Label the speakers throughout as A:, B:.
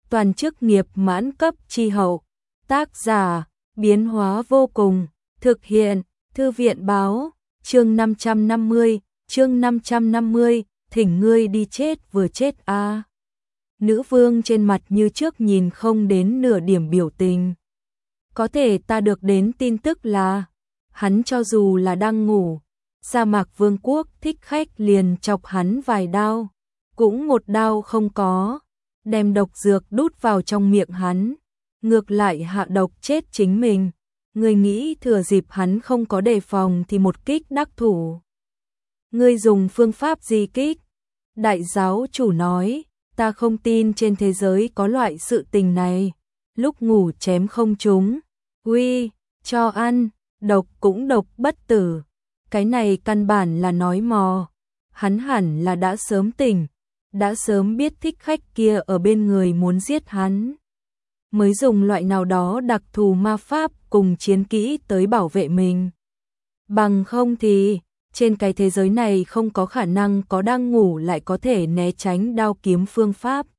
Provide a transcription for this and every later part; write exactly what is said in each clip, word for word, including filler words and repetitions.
A: toàn chức nghiệp mãn cấp chi hậu. Tác giả, biến hóa vô cùng, thực hiện, Thư viện báo, chương năm trăm năm mươi, chương năm trăm năm mươi, thỉnh ngươi đi chết vừa chết a. À. Nữ vương trên mặt như trước nhìn không đến nửa điểm biểu tình. Có thể ta được đến tin tức là, hắn cho dù là đang ngủ, Sa Mạc Vương quốc thích khách liền chọc hắn vài đao, cũng một đao không có, đem độc dược đút vào trong miệng hắn, ngược lại hạ độc chết chính mình. Ngươi nghĩ thừa dịp hắn không có đề phòng thì một kích đắc thủ. Ngươi dùng phương pháp gì kích? Đại giáo chủ nói, ta không tin trên thế giới có loại sự tình này. Lúc ngủ chém không trúng, uy, cho ăn, độc cũng độc bất tử. Cái này căn bản là nói mò. Hắn hẳn là đã sớm tỉnh, đã sớm biết thích khách kia ở bên người muốn giết hắn, mới dùng loại nào đó đặc thù ma pháp cùng chiến kỹ tới bảo vệ mình. Bằng không thì, trên cái thế giới này không có khả năng có đang ngủ lại có thể né tránh đao kiếm phương pháp.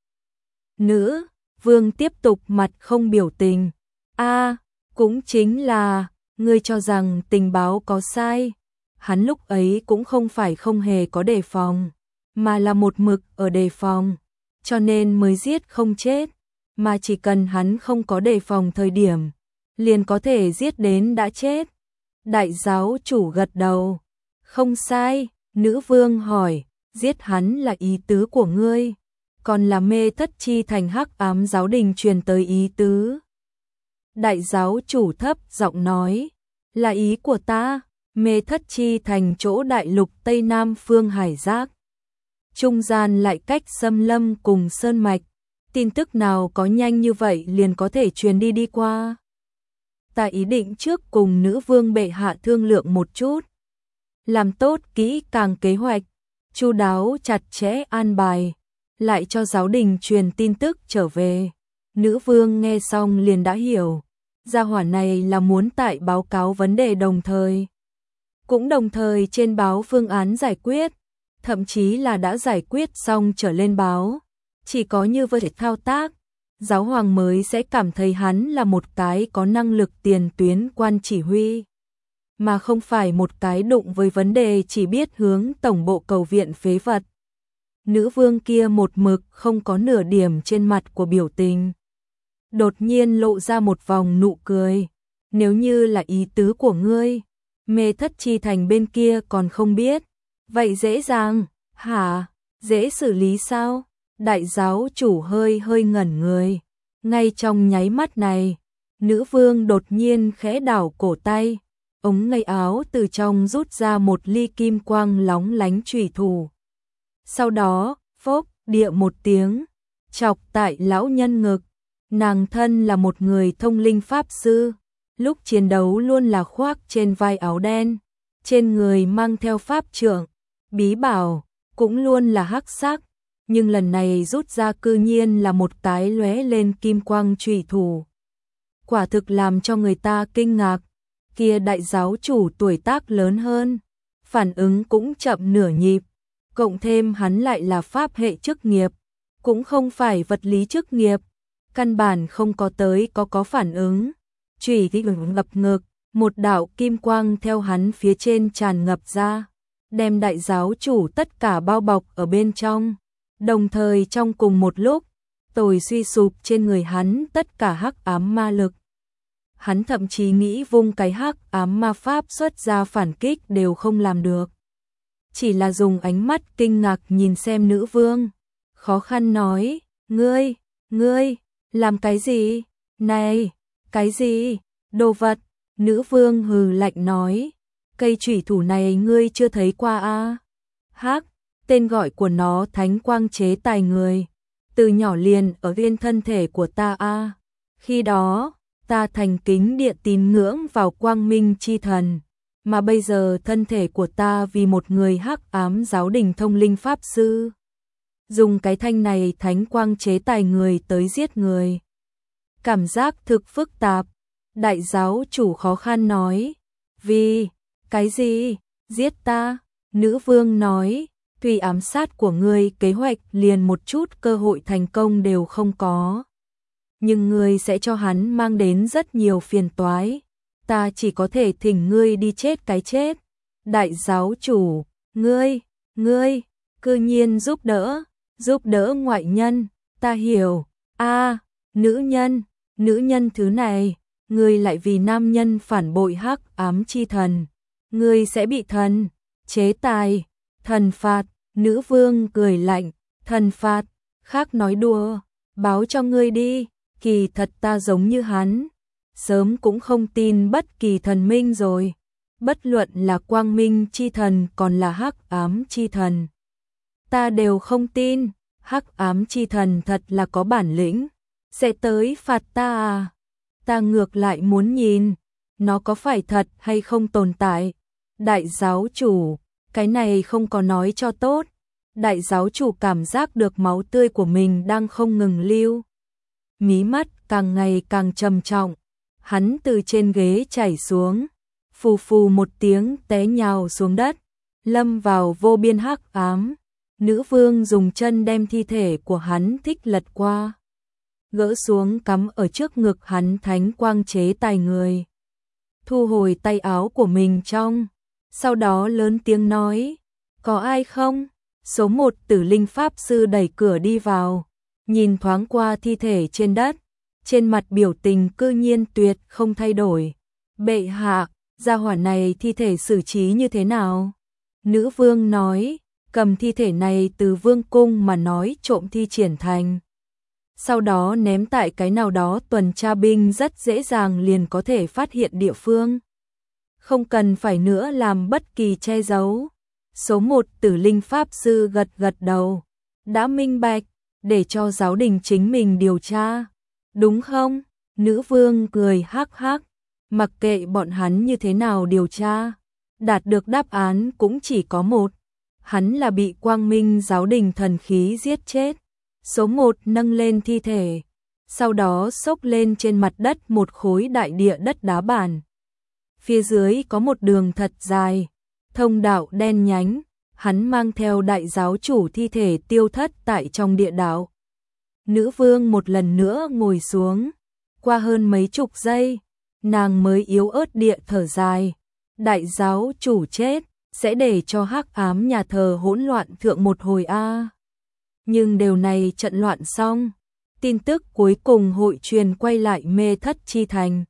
A: Nữ vương tiếp tục mặt không biểu tình. A, cũng chính là, ngươi cho rằng tình báo có sai. Hắn lúc ấy cũng không phải không hề có đề phòng, mà là một mực ở đề phòng, cho nên mới giết không chết. Mà chỉ cần hắn không có đề phòng thời điểm, liền có thể giết đến đã chết. Đại giáo chủ gật đầu. Không sai, nữ vương hỏi, giết hắn là ý tứ của ngươi, còn là Mê Thất Chi Thành hắc ám giáo đình truyền tới ý tứ. Đại giáo chủ thấp giọng nói, là ý của ta, Mê Thất Chi Thành chỗ đại lục Tây Nam phương hải giác. Trung gian lại cách xâm lâm cùng sơn mạch. Tin tức nào có nhanh như vậy liền có thể truyền đi đi qua. Ta ý định trước cùng nữ vương bệ hạ thương lượng một chút. Làm tốt kỹ càng kế hoạch, chu đáo chặt chẽ an bài, lại cho giáo đình truyền tin tức trở về. Nữ vương nghe xong liền đã hiểu, gia hỏa này là muốn tại báo cáo vấn đề đồng thời. Cũng đồng thời trên báo phương án giải quyết, thậm chí là đã giải quyết xong trở lên báo. Chỉ có như vậy thao tác, giáo hoàng mới sẽ cảm thấy hắn là một cái có năng lực tiền tuyến quan chỉ huy, mà không phải một cái đụng với vấn đề chỉ biết hướng tổng bộ cầu viện phế vật. Nữ vương kia một mực không có nửa điểm trên mặt của biểu tình. Đột nhiên lộ ra một vòng nụ cười. Nếu như là ý tứ của ngươi, Mê Thất Chi Thành bên kia còn không biết. Vậy dễ dàng, hả? Dễ xử lý sao? Đại giáo chủ hơi hơi ngẩn người. Ngay trong nháy mắt này, nữ vương đột nhiên khẽ đảo cổ tay, ống ngay áo từ trong rút ra một ly kim quang lóng lánh chủy thủ. Sau đó, phốc, địa một tiếng, chọc tại lão nhân ngực. Nàng thân là một người thông linh pháp sư, lúc chiến đấu luôn là khoác trên vai áo đen, trên người mang theo pháp trượng, bí bảo, cũng luôn là hắc sắc. Nhưng lần này rút ra cư nhiên là một cái lóe lên kim quang chủy thủ. Quả thực làm cho người ta kinh ngạc. Kia đại giáo chủ tuổi tác lớn hơn, phản ứng cũng chậm nửa nhịp, cộng thêm hắn lại là pháp hệ chức nghiệp, cũng không phải vật lý chức nghiệp, căn bản không có tới có có phản ứng. Chủy thì ngập ngực, một đạo kim quang theo hắn phía trên tràn ngập ra, đem đại giáo chủ tất cả bao bọc ở bên trong. Đồng thời trong cùng một lúc, tồi suy sụp trên người hắn tất cả hắc ám ma lực. Hắn thậm chí nghĩ vung cái hắc ám ma pháp xuất ra phản kích đều không làm được. Chỉ là dùng ánh mắt kinh ngạc nhìn xem nữ vương, khó khăn nói, ngươi, ngươi, làm cái gì? Này, cái gì? Đồ vật, nữ vương hừ lạnh nói, cây chủy thủ này ngươi chưa thấy qua a? À? Hắc, tên gọi của nó thánh quang chế tài người, từ nhỏ liền ở viên thân thể của ta a. À? Khi đó, ta thành kính địa tín ngưỡng vào quang minh chi thần, mà bây giờ thân thể của ta vì một người hắc ám giáo đình thông linh pháp sư. Dùng cái thanh này thánh quang chế tài người tới giết người. Cảm giác thực phức tạp, đại giáo chủ khó khăn nói, vì, cái gì, giết ta, nữ vương nói, tuy ám sát của ngươi kế hoạch liền một chút cơ hội thành công đều không có. nhưng ngươi sẽ cho hắn mang đến rất nhiều phiền toái. Ta chỉ có thể thỉnh ngươi đi chết cái chết. Đại giáo chủ, ngươi, ngươi, cư nhiên giúp đỡ, giúp đỡ ngoại nhân, ta hiểu, a nữ nhân, nữ nhân thứ này, ngươi lại vì nam nhân phản bội hắc ám chi thần, ngươi sẽ bị thần, chế tài, thần phạt, nữ vương cười lạnh, thần phạt, khác nói đùa, báo cho ngươi đi, kỳ thật ta giống như hắn, sớm cũng không tin bất kỳ thần minh rồi, bất luận là quang minh chi thần còn là hắc ám chi thần. Ta đều không tin, hắc ám chi thần thật là có bản lĩnh, sẽ tới phạt ta à? Ta ngược lại muốn nhìn, nó có phải thật hay không tồn tại. Đại giáo chủ, cái này không có nói cho tốt. Đại giáo chủ cảm giác được máu tươi của mình đang không ngừng lưu. Mí mắt càng ngày càng trầm trọng, hắn từ trên ghế chảy xuống, phù phù một tiếng té nhào xuống đất, lâm vào vô biên hắc ám. Nữ vương dùng chân đem thi thể của hắn thích lật qua, gỡ xuống cắm ở trước ngực hắn thánh quang chế tài người. Thu hồi tay áo của mình trong, sau đó lớn tiếng nói, có ai không? Số một tử linh pháp sư đẩy cửa đi vào, nhìn thoáng qua thi thể trên đất, trên mặt biểu tình cư nhiên tuyệt không thay đổi. Bệ hạ, gia hỏa này thi thể xử trí như thế nào? Nữ vương nói, cầm thi thể này từ vương cung mà nói trộm thi triển thành. Sau đó ném tại cái nào đó tuần tra binh rất dễ dàng liền có thể phát hiện địa phương. Không cần phải nữa làm bất kỳ che giấu. Số một tử linh pháp sư gật gật đầu. Đã minh bạch, để cho giáo đình chính mình điều tra. Đúng không? Nữ vương cười hắc hắc. Mặc kệ bọn hắn như thế nào điều tra, đạt được đáp án cũng chỉ có một. Hắn là bị quang minh giáo đình thần khí giết chết. Số một nâng lên thi thể, sau đó xốc lên trên mặt đất một khối đại địa đất đá bản. Phía dưới có một đường thật dài, thông đạo đen nhánh, hắn mang theo đại giáo chủ thi thể tiêu thất tại trong địa đạo. Nữ vương một lần nữa ngồi xuống, qua hơn mấy chục giây, nàng mới yếu ớt địa thở dài. Đại giáo chủ chết, sẽ để cho hắc ám nhà thờ hỗn loạn thượng một hồi a. Nhưng điều này trận loạn xong, tin tức cuối cùng hội truyền quay lại mê thất chi thành.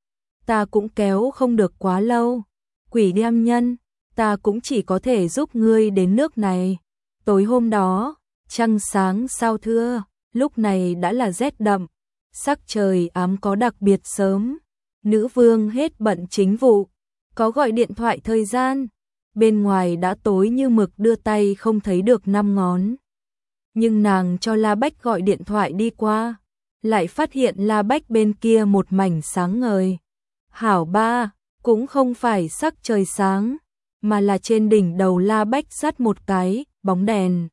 A: Ta cũng kéo không được quá lâu, quỷ đem nhân, ta cũng chỉ có thể giúp ngươi đến nước này. Tối hôm đó, trăng sáng sao thưa, lúc này đã là rét đậm, sắc trời ám có đặc biệt sớm. Nữ vương hết bận chính vụ, có gọi điện thoại thời gian, bên ngoài đã tối như mực đưa tay không thấy được năm ngón. Nhưng nàng cho La Bách gọi điện thoại đi qua, lại phát hiện La Bách bên kia một mảnh sáng ngời. Hảo ba, cũng không phải sắc trời sáng, mà là trên đỉnh đầu La Bách dắt một cái bóng đèn.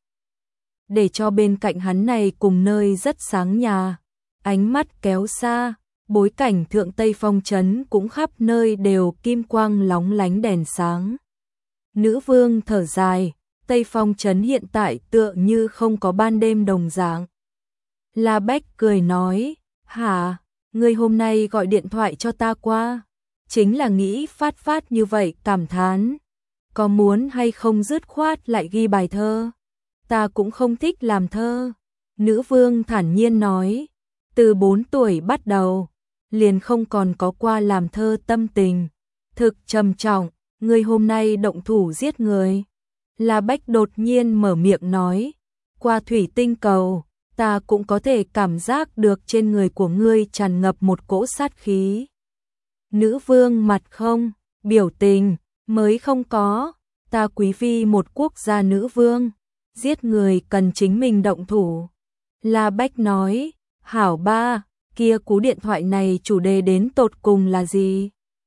A: Để cho bên cạnh hắn này cùng nơi rất sáng nhà, ánh mắt kéo xa, bối cảnh thượng Tây Phong trấn cũng khắp nơi đều kim quang lóng lánh đèn sáng. Nữ vương thở dài, Tây Phong trấn hiện tại tựa như không có ban đêm đồng dạng. La Bách cười nói, hả, ngươi hôm nay gọi điện thoại cho ta qua, chính là nghĩ phát phát như vậy cảm thán. Có muốn hay không dứt khoát lại ghi bài thơ? Ta cũng không thích làm thơ. Nữ vương thản nhiên nói, từ bốn tuổi bắt đầu, liền không còn có qua làm thơ tâm tình. Thực trầm trọng, ngươi hôm nay động thủ giết người. La Bách đột nhiên mở miệng nói, qua thủy tinh cầu, ta cũng có thể cảm giác được trên người của ngươi tràn ngập một cỗ sát khí. Nữ vương mặt không, biểu tình, mới không có, ta quý phi một quốc gia nữ vương, giết người cần chính mình động thủ. La Bách nói, hảo ba, kia cú điện thoại này chủ đề đến tột cùng là gì?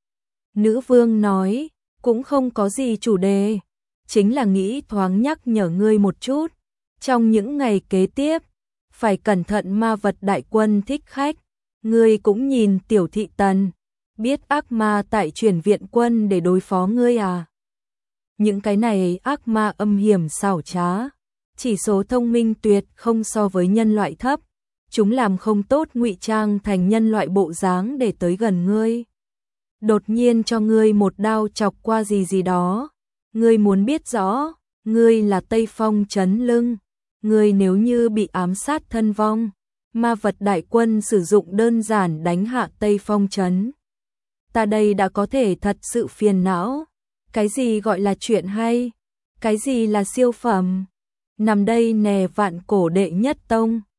A: Nữ vương nói, cũng không có gì chủ đề, chính là nghĩ thoáng nhắc nhở ngươi một chút. Trong những ngày kế tiếp, phải cẩn thận ma vật đại quân thích khách, ngươi cũng nhìn tiểu thị tần, biết ác ma tại chuyển viện quân để đối phó ngươi à? Những cái này ác ma âm hiểm xảo trá, chỉ số thông minh tuyệt không so với nhân loại thấp, chúng làm không tốt ngụy trang thành nhân loại bộ dáng để tới gần ngươi. Đột nhiên cho ngươi một đao chọc qua gì gì đó, ngươi muốn biết rõ, ngươi là Tây Phong Trấn Lưng, ngươi nếu như bị ám sát thân vong, ma vật đại quân sử dụng đơn giản đánh hạ Tây Phong Trấn. Ta đây đã có thể thật sự phiền não, cái gì gọi là chuyện hay, cái gì là siêu phẩm, nằm đây nè vạn cổ đệ nhất tông.